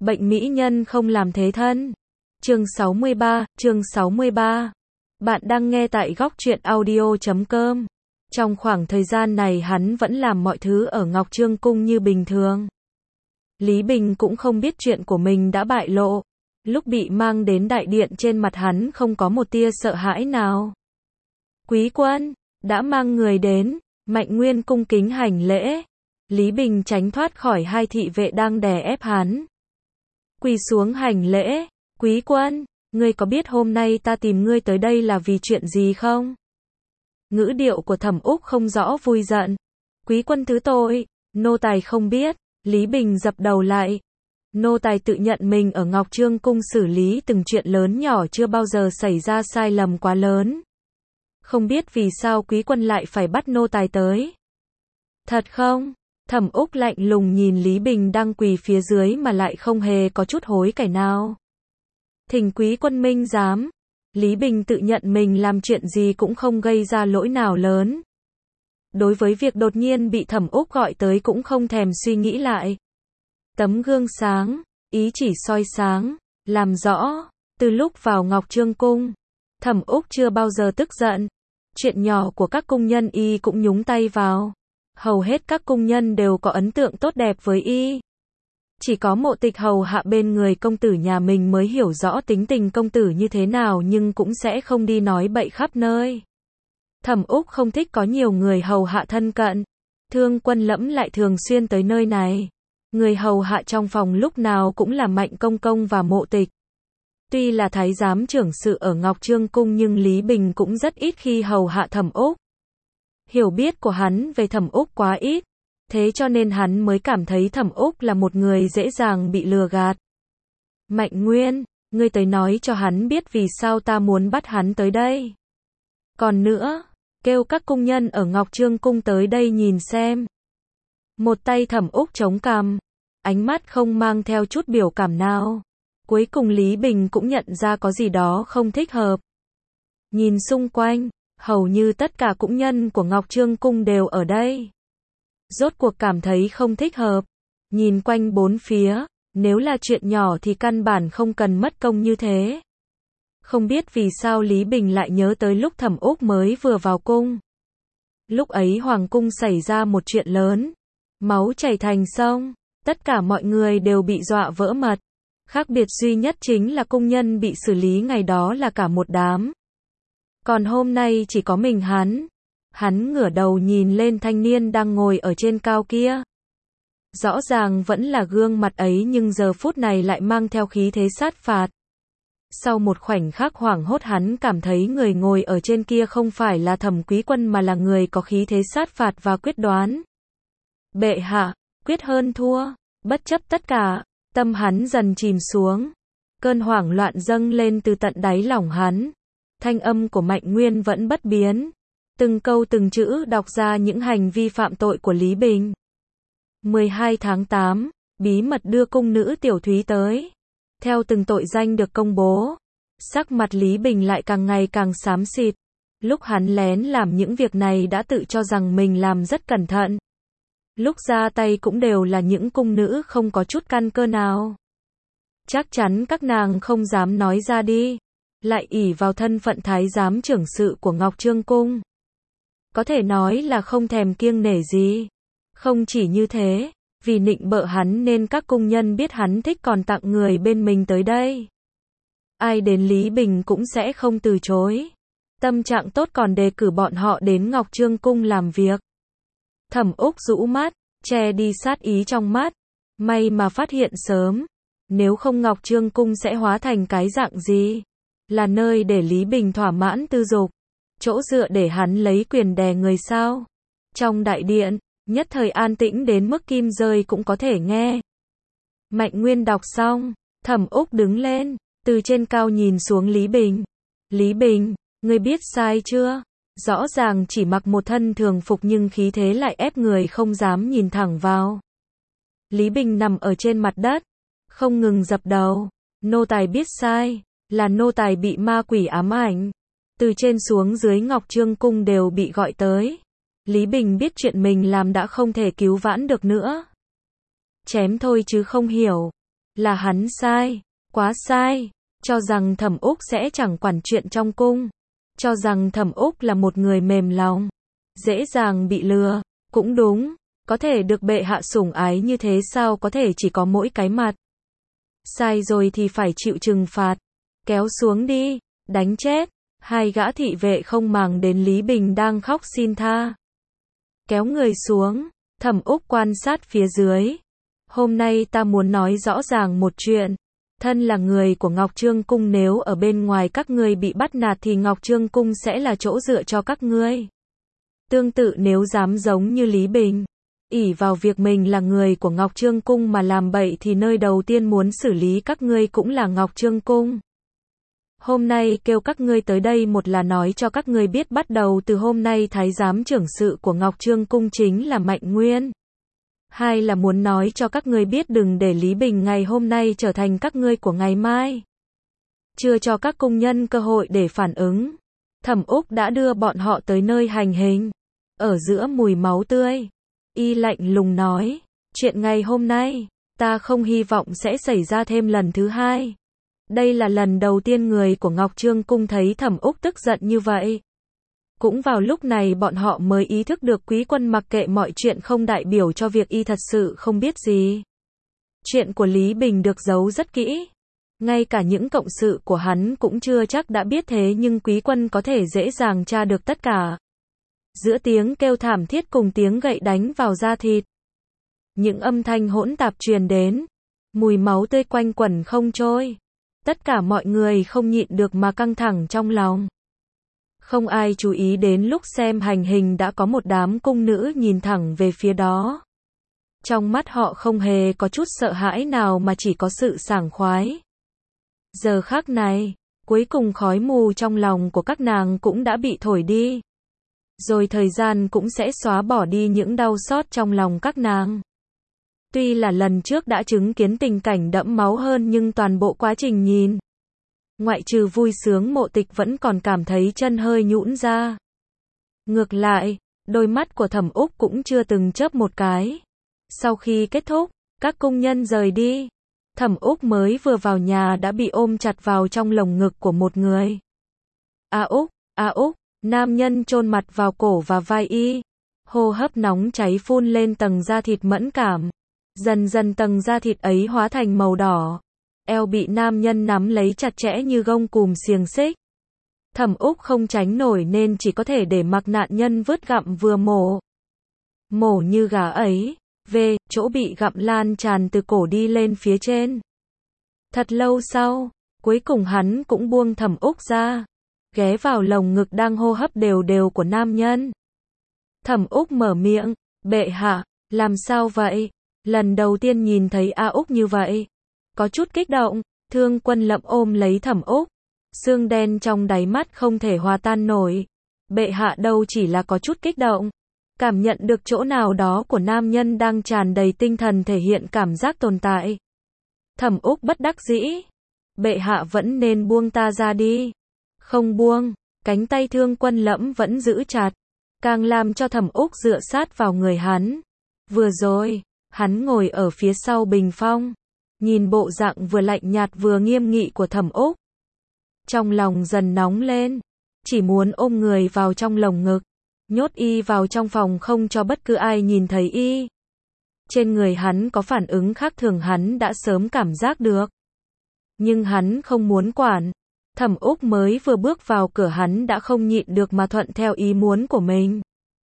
Bệnh mỹ nhân không làm thế thân. Chương 63. Bạn đang nghe tại góc truyện audio.com. Trong khoảng thời gian này hắn vẫn làm mọi thứ ở Ngọc Trương Cung như bình thường. Lý Bình cũng không biết chuyện của mình đã bại lộ. Lúc bị mang đến đại điện, trên mặt hắn không có một tia sợ hãi nào. Quý quân, đã mang người đến. Mạnh Nguyên cung kính hành lễ. Lý Bình tránh thoát khỏi hai thị vệ đang đè ép hắn. Quỳ xuống hành lễ. Quý quân, ngươi có biết hôm nay ta tìm ngươi tới đây là vì chuyện gì không? Ngữ điệu của Thẩm Úc không rõ vui giận. Quý quân thứ tội, nô tài không biết. Lý Bình dập đầu lại. Nô tài tự nhận mình ở Ngọc Trương Cung xử lý từng chuyện lớn nhỏ, chưa bao giờ xảy ra sai lầm quá lớn. Không biết vì sao quý quân lại phải bắt nô tài tới. Thật không? Thẩm Úc lạnh lùng nhìn Lý Bình đang quỳ phía dưới mà lại không hề có chút hối cải nào. Thỉnh quý quân minh giám. Lý Bình tự nhận mình làm chuyện gì cũng không gây ra lỗi nào lớn. Đối với việc đột nhiên bị Thẩm Úc gọi tới cũng không thèm suy nghĩ lại. Tấm gương sáng, ý chỉ soi sáng, làm rõ. Từ lúc vào Ngọc Trương Cung, Thẩm Úc chưa bao giờ tức giận. Chuyện nhỏ của các cung nhân y cũng nhúng tay vào. Hầu hết các cung nhân đều có ấn tượng tốt đẹp với y. Chỉ có Mộ Tịch hầu hạ bên người công tử nhà mình mới hiểu rõ tính tình công tử như thế nào, nhưng cũng sẽ không đi nói bậy khắp nơi. Thẩm Úc không thích có nhiều người hầu hạ thân cận. Thương Quân Lẫm lại thường xuyên tới nơi này. Người hầu hạ trong phòng lúc nào cũng là Mạnh Công Công và Mộ Tịch. Tuy là thái giám trưởng sự ở Ngọc Trương Cung nhưng Lý Bình cũng rất ít khi hầu hạ Thẩm Úc. Hiểu biết của hắn về Thẩm Úc quá ít, thế cho nên hắn mới cảm thấy Thẩm Úc là một người dễ dàng bị lừa gạt. Mạnh Nguyên, ngươi tới nói cho hắn biết vì sao ta muốn bắt hắn tới đây. Còn nữa, kêu các cung nhân ở Ngọc Trương Cung tới đây nhìn xem. Một tay Thẩm Úc chống cằm, ánh mắt không mang theo chút biểu cảm nào. Cuối cùng Lý Bình cũng nhận ra có gì đó không thích hợp. Nhìn xung quanh, hầu như tất cả cung nhân của Ngọc Trương Cung đều ở đây. Rốt cuộc cảm thấy không thích hợp. Nhìn quanh bốn phía, nếu là chuyện nhỏ thì căn bản không cần mất công như thế. Không biết vì sao Lý Bình lại nhớ tới lúc Thẩm Úc mới vừa vào cung. Lúc ấy Hoàng cung xảy ra một chuyện lớn. Máu chảy thành sông, tất cả mọi người đều bị dọa vỡ mật. Khác biệt duy nhất chính là cung nhân bị xử lý ngày đó là cả một đám. Còn hôm nay chỉ có mình hắn. Hắn ngửa đầu nhìn lên thanh niên đang ngồi ở trên cao kia. Rõ ràng vẫn là gương mặt ấy nhưng giờ phút này lại mang theo khí thế sát phạt. Sau một khoảnh khắc hoảng hốt hắn cảm thấy người ngồi ở trên kia không phải là Thẩm Quý Quân mà là người có khí thế sát phạt và quyết đoán. Bệ hạ, quyết hơn thua, bất chấp tất cả, tâm hắn dần chìm xuống. Cơn hoảng loạn dâng lên từ tận đáy lòng hắn. Thanh âm của Mạnh Nguyên vẫn bất biến. Từng câu từng chữ đọc ra những hành vi phạm tội của Lý Bình. 12 tháng 8, bí mật đưa cung nữ Tiểu Thúy tới. Theo từng tội danh được công bố, sắc mặt Lý Bình lại càng ngày càng xám xịt. Lúc hắn lén làm những việc này đã tự cho rằng mình làm rất cẩn thận. Lúc ra tay cũng đều là những cung nữ không có chút căn cơ nào. Chắc chắn các nàng không dám nói ra đi. Lại ỷ vào thân phận thái giám trưởng sự của Ngọc Trương Cung. Có thể nói là không thèm kiêng nể gì. Không chỉ như thế, vì nịnh bợ hắn nên các cung nhân biết hắn thích còn tặng người bên mình tới đây. Ai đến Lý Bình cũng sẽ không từ chối. Tâm trạng tốt còn đề cử bọn họ đến Ngọc Trương Cung làm việc. Thẩm Úc rũ mắt, che đi sát ý trong mắt. May mà phát hiện sớm. Nếu không Ngọc Trương Cung sẽ hóa thành cái dạng gì? Là nơi để Lý Bình thỏa mãn tư dục. Chỗ dựa để hắn lấy quyền đè người sao? Trong đại điện, nhất thời an tĩnh đến mức kim rơi cũng có thể nghe. Mạnh Nguyên đọc xong, Thẩm Úc đứng lên, từ trên cao nhìn xuống Lý Bình. Lý Bình, ngươi biết sai chưa? Rõ ràng chỉ mặc một thân thường phục nhưng khí thế lại ép người không dám nhìn thẳng vào. Lý Bình nằm ở trên mặt đất, không ngừng dập đầu. Nô tài biết sai, là nô tài bị ma quỷ ám ảnh. Từ trên xuống dưới Ngọc Trương Cung đều bị gọi tới. Lý Bình biết chuyện mình làm đã không thể cứu vãn được nữa. Chém thôi chứ không hiểu. Là hắn sai, quá sai, cho rằng Thẩm Úc sẽ chẳng quản chuyện trong cung, cho rằng Thẩm Úc là một người mềm lòng, dễ dàng bị lừa, cũng đúng, có thể được bệ hạ sủng ái như thế sao có thể chỉ có mỗi cái mặt. Sai rồi thì phải chịu trừng phạt, kéo xuống đi, đánh chết. Hai gã thị vệ không màng đến Lý Bình đang khóc xin tha. Kéo người xuống, Thẩm Úc quan sát phía dưới. Hôm nay ta muốn nói rõ ràng một chuyện. Thân là người của Ngọc Trương Cung, nếu ở bên ngoài các ngươi bị bắt nạt thì Ngọc Trương Cung sẽ là chỗ dựa cho các ngươi. Tương tự nếu dám giống như Lý Bình, ỷ vào việc mình là người của Ngọc Trương Cung mà làm bậy thì nơi đầu tiên muốn xử lý các ngươi cũng là Ngọc Trương Cung. Hôm nay kêu các ngươi tới đây, một là nói cho các ngươi biết bắt đầu từ hôm nay thái giám trưởng sự của Ngọc Trương Cung chính là Mạnh Nguyên. Hai là muốn nói cho các ngươi biết đừng để Lý Bình ngày hôm nay trở thành các ngươi của ngày mai. Chưa cho các cung nhân cơ hội để phản ứng, Thẩm Úc đã đưa bọn họ tới nơi hành hình. Ở giữa mùi máu tươi, y lạnh lùng nói, chuyện ngày hôm nay, ta không hy vọng sẽ xảy ra thêm lần thứ hai. Đây là lần đầu tiên người của Ngọc Trương Cung thấy Thẩm Úc tức giận như vậy. Cũng vào lúc này bọn họ mới ý thức được quý quân mặc kệ mọi chuyện không đại biểu cho việc y thật sự không biết gì. Chuyện của Lý Bình được giấu rất kỹ. Ngay cả những cộng sự của hắn cũng chưa chắc đã biết, thế nhưng quý quân có thể dễ dàng tra được tất cả. Giữa tiếng kêu thảm thiết cùng tiếng gậy đánh vào da thịt, những âm thanh hỗn tạp truyền đến, mùi máu tươi quanh quẩn không trôi. Tất cả mọi người không nhịn được mà căng thẳng trong lòng. Không ai chú ý đến lúc xem hành hình đã có một đám cung nữ nhìn thẳng về phía đó. Trong mắt họ không hề có chút sợ hãi nào mà chỉ có sự sảng khoái. Giờ khắc này, cuối cùng khói mù trong lòng của các nàng cũng đã bị thổi đi. Rồi thời gian cũng sẽ xóa bỏ đi những đau xót trong lòng các nàng. Tuy là lần trước đã chứng kiến tình cảnh đẫm máu hơn nhưng toàn bộ quá trình nhìn, ngoại trừ vui sướng, Mộ Tịch vẫn còn cảm thấy chân hơi nhũn ra. Ngược lại, đôi mắt của Thẩm Úc cũng chưa từng chớp một cái. Sau khi kết thúc, các cung nhân rời đi, Thẩm Úc mới vừa vào nhà đã bị ôm chặt vào trong lồng ngực của một người. A Úc, nam nhân chôn mặt vào cổ và vai y, hô hấp nóng cháy phun lên tầng da thịt mẫn cảm. Dần dần tầng da thịt ấy hóa thành màu đỏ. Eo bị nam nhân nắm lấy chặt chẽ như gông cùm xiềng xích. Thẩm Úc không tránh nổi nên chỉ có thể để mặc nạn nhân vớt gặm vừa mổ. Mổ như gà ấy, về, chỗ bị gặm lan tràn từ cổ đi lên phía trên. Thật lâu sau, cuối cùng hắn cũng buông Thẩm Úc ra, ghé vào lồng ngực đang hô hấp đều đều của nam nhân. Thẩm Úc mở miệng, bệ hạ, làm sao vậy? Lần đầu tiên nhìn thấy A Úc như vậy, có chút kích động. Thương Quân Lậm ôm lấy Thẩm Úc, xương đen trong đáy mắt không thể hòa tan nổi. Bệ hạ đâu chỉ là có chút kích động, cảm nhận được chỗ nào đó của nam nhân đang tràn đầy tinh thần thể hiện cảm giác tồn tại. Thẩm Úc bất đắc dĩ, bệ hạ vẫn nên buông ta ra đi. Không buông, cánh tay Thương Quân Lẫm vẫn giữ chặt, càng làm cho Thẩm Úc dựa sát vào người hắn. Vừa rồi, hắn ngồi ở phía sau bình phong, nhìn bộ dạng vừa lạnh nhạt vừa nghiêm nghị của Thẩm Úc. Trong lòng dần nóng lên, chỉ muốn ôm người vào trong lồng ngực, nhốt y vào trong phòng không cho bất cứ ai nhìn thấy y. Trên người hắn có phản ứng khác thường hắn đã sớm cảm giác được. Nhưng hắn không muốn quản. Thẩm Úc mới vừa bước vào cửa hắn đã không nhịn được mà thuận theo ý muốn của mình.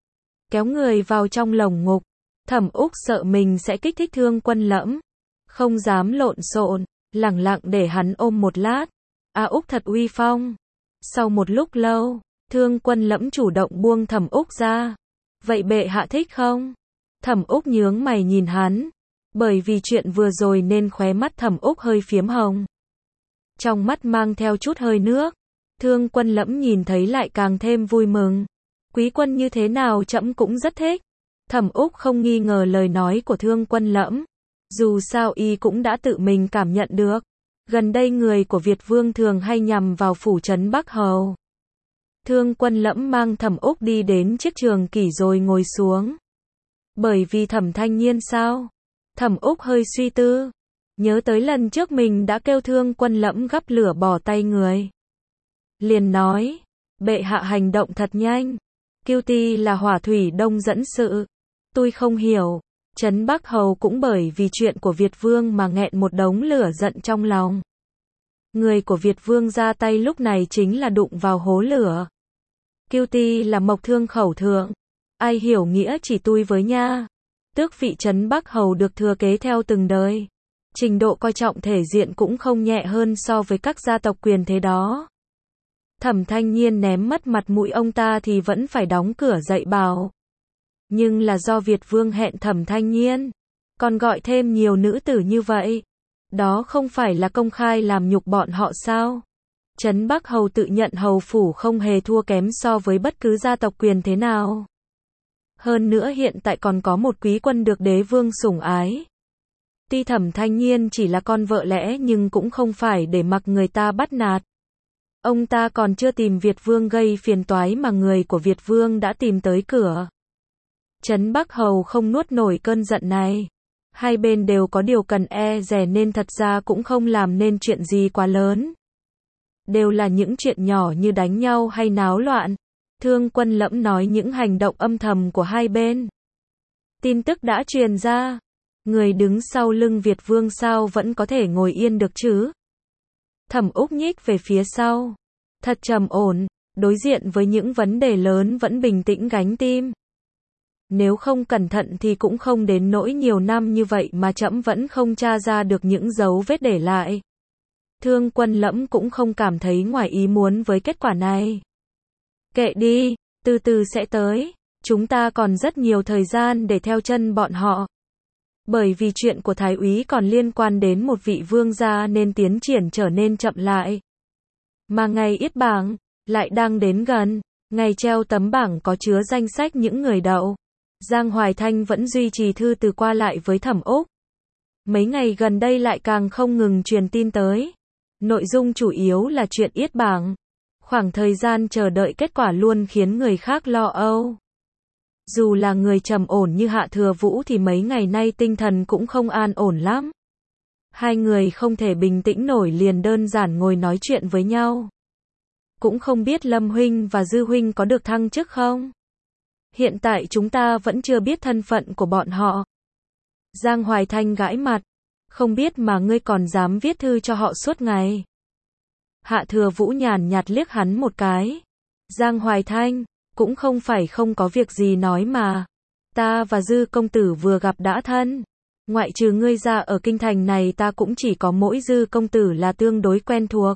Kéo người vào trong lồng ngục. Thẩm Úc sợ mình sẽ kích thích Thương Quân Lẫm, không dám lộn xộn, lẳng lặng để hắn ôm một lát. A Úc thật uy phong. Sau một lúc lâu, Thương Quân Lẫm chủ động buông Thẩm Úc ra. Vậy bệ hạ thích không? Thẩm Úc nhướng mày nhìn hắn, bởi vì chuyện vừa rồi nên khóe mắt Thẩm Úc hơi phiếm hồng, trong mắt mang theo chút hơi nước. Thương Quân Lẫm nhìn thấy lại càng thêm vui mừng. Quý quân như thế nào trẫm cũng rất thích. Thẩm Úc không nghi ngờ lời nói của Thương Quân Lẫm. Dù sao y cũng đã tự mình cảm nhận được. Gần đây người của Việt Vương thường hay nhằm vào phủ trấn Bắc Hầu. Thương Quân Lẫm mang Thẩm Úc đi đến chiếc trường kỷ rồi ngồi xuống. Bởi vì Thẩm Thanh Nhiên sao? Thẩm Úc hơi suy tư. Nhớ tới lần trước mình đã kêu Thương Quân Lẫm gắp lửa bỏ tay người. Liền nói, bệ hạ hành động thật nhanh. Kiêu Ti là hỏa thủy đông dẫn sự. Tôi không hiểu. Trấn Bắc Hầu cũng bởi vì chuyện của Việt Vương mà nghẹn một đống lửa giận trong lòng. Người của Việt Vương ra tay lúc này chính là đụng vào hố lửa. Kiêu Ti là mộc thương khẩu thượng. Ai hiểu nghĩa chỉ tôi với nha. Tước vị Trấn Bắc Hầu được thừa kế theo từng đời. Trình độ coi trọng thể diện cũng không nhẹ hơn so với các gia tộc quyền thế đó. Thẩm Thanh Nhiên ném mất mặt mũi ông ta thì vẫn phải đóng cửa dạy bảo. Nhưng là do Việt Vương hẹn Thẩm Thanh Nhiên, còn gọi thêm nhiều nữ tử như vậy. Đó không phải là công khai làm nhục bọn họ sao? Trấn Bắc Hầu tự nhận hầu phủ không hề thua kém so với bất cứ gia tộc quyền thế nào. Hơn nữa hiện tại còn có một quý quân được đế vương sủng ái. Tuy Thẩm Thanh Nhiên chỉ là con vợ lẽ nhưng cũng không phải để mặc người ta bắt nạt. Ông ta còn chưa tìm Việt Vương gây phiền toái mà người của Việt Vương đã tìm tới cửa. Trấn Bắc Hầu không nuốt nổi cơn giận này. Hai bên đều có điều cần e dè nên thật ra cũng không làm nên chuyện gì quá lớn. Đều là những chuyện nhỏ như đánh nhau hay náo loạn. Thương Quân Lẫm nói những hành động âm thầm của hai bên. Tin tức đã truyền ra. Người đứng sau lưng Việt Vương sao vẫn có thể ngồi yên được chứ? Thẩm Úc nhích về phía sau. Thật trầm ổn, đối diện với những vấn đề lớn vẫn bình tĩnh gánh tim. Nếu không cẩn thận thì cũng không đến nỗi nhiều năm như vậy mà trẫm vẫn không tra ra được những dấu vết để lại. Thương Quân Lẫm cũng không cảm thấy ngoài ý muốn với kết quả này. Kệ đi, từ từ sẽ tới. Chúng ta còn rất nhiều thời gian để theo chân bọn họ. Bởi vì chuyện của Thái úy còn liên quan đến một vị vương gia nên tiến triển trở nên chậm lại. Mà ngày yết bảng lại đang đến gần. Ngày treo tấm bảng có chứa danh sách những người đậu. Giang Hoài Thanh vẫn duy trì thư từ qua lại với Thẩm Úc. Mấy ngày gần đây lại càng không ngừng truyền tin tới. Nội dung chủ yếu là chuyện yết bảng. Khoảng thời gian chờ đợi kết quả luôn khiến người khác lo âu. Dù là người trầm ổn như Hạ Thừa Vũ thì mấy ngày nay tinh thần cũng không an ổn lắm. Hai người không thể bình tĩnh nổi liền đơn giản ngồi nói chuyện với nhau. Cũng không biết Lâm huynh và Dư huynh có được thăng chức không? Hiện tại chúng ta vẫn chưa biết thân phận của bọn họ. Giang Hoài Thanh gãi mặt. Không biết mà ngươi còn dám viết thư cho họ suốt ngày. Hạ Thừa Vũ nhàn nhạt liếc hắn một cái. Giang Hoài Thanh, cũng không phải không có việc gì nói mà. Ta và Dư công tử vừa gặp đã thân. Ngoại trừ ngươi ra ở kinh thành này ta cũng chỉ có mỗi Dư công tử là tương đối quen thuộc.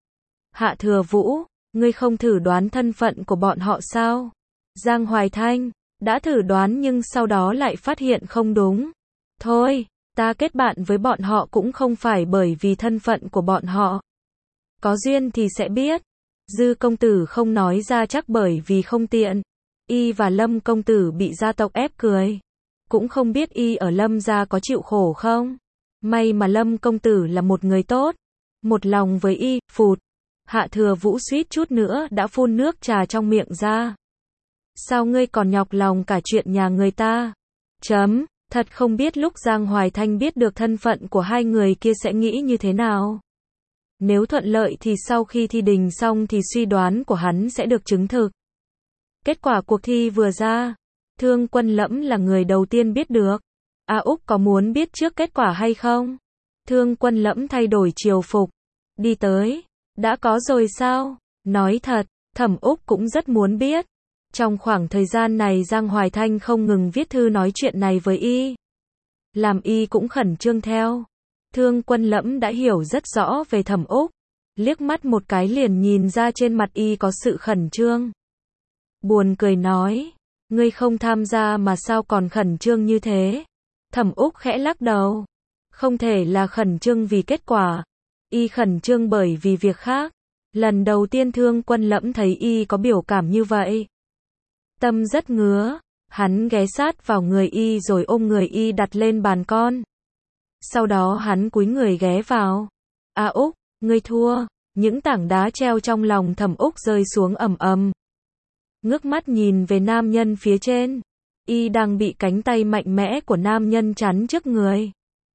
Hạ Thừa Vũ, ngươi không thử đoán thân phận của bọn họ sao? Giang Hoài Thanh, đã thử đoán nhưng sau đó lại phát hiện không đúng. Thôi, ta kết bạn với bọn họ cũng không phải bởi vì thân phận của bọn họ. Có duyên thì sẽ biết. Dư công tử không nói ra chắc bởi vì không tiện. Y và Lâm công tử bị gia tộc ép cười. Cũng không biết Y ở Lâm gia có chịu khổ không. May mà Lâm công tử là một người tốt. Một lòng với Y, phụt. Hạ Thừa Vũ suýt chút nữa đã phun nước trà trong miệng ra. Sao ngươi còn nhọc lòng cả chuyện nhà người ta? Thật không biết lúc Giang Hoài Thanh biết được thân phận của hai người kia sẽ nghĩ như thế nào. Nếu thuận lợi thì sau khi thi đình xong thì suy đoán của hắn sẽ được chứng thực. Kết quả cuộc thi vừa ra, Thương Quân Lẫm là người đầu tiên biết được. A Úc có muốn biết trước kết quả hay không? Thương Quân Lẫm thay đổi triều phục. Đi tới. Đã có rồi sao? Nói thật, Thẩm Úc cũng rất muốn biết. Trong khoảng thời gian này Giang Hoài Thanh không ngừng viết thư nói chuyện này với Y. Làm Y cũng khẩn trương theo. Thương Quân Lẫm đã hiểu rất rõ về Thẩm Úc. Liếc mắt một cái liền nhìn ra trên mặt Y có sự khẩn trương. Buồn cười nói. Ngươi không tham gia mà sao còn khẩn trương như thế? Thẩm Úc khẽ lắc đầu. Không thể là khẩn trương vì kết quả. Y khẩn trương bởi vì việc khác. Lần đầu tiên Thương Quân Lẫm thấy Y có biểu cảm như vậy. Tâm rất ngứa. Hắn ghé sát vào người Y rồi ôm người Y đặt lên bàn con. Sau đó hắn cúi người ghé vào. A Úc, ngươi thua. Những tảng đá treo trong lòng Thẩm Úc rơi xuống ầm ầm. Ngước mắt nhìn về nam nhân phía trên. Y đang bị cánh tay mạnh mẽ của nam nhân chắn trước người.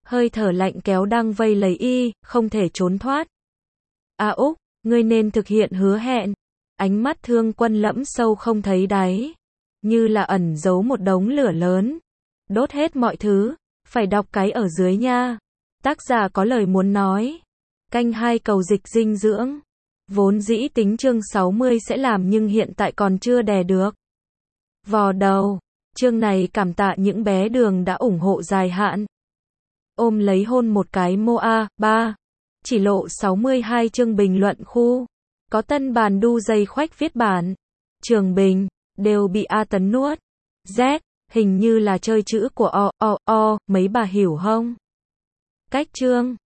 hơi thở lạnh kéo đang vây lấy y, không thể trốn thoát. A Úc, ngươi nên thực hiện hứa hẹn. Ánh mắt Thương Quân lẫm sâu không thấy đáy, như là ẩn giấu một đống lửa lớn. Đốt hết mọi thứ, phải đọc cái ở dưới nha. Tác giả có lời muốn nói. Canh 2 cầu dịch dinh dưỡng. Vốn dĩ tính chương 60 sẽ làm nhưng hiện tại còn chưa đè được. Vò đầu. Chương này cảm tạ những bé đường đã ủng hộ dài hạn. Ôm lấy hôn một cái Moa, 3. Chỉ lộ 62 chương bình luận khu. Có tân bàn đu dây khoách viết bản. Trường Bình, đều bị A Tấn nuốt. Z, hình như là chơi chữ của o, mấy bà hiểu không? Cách chương.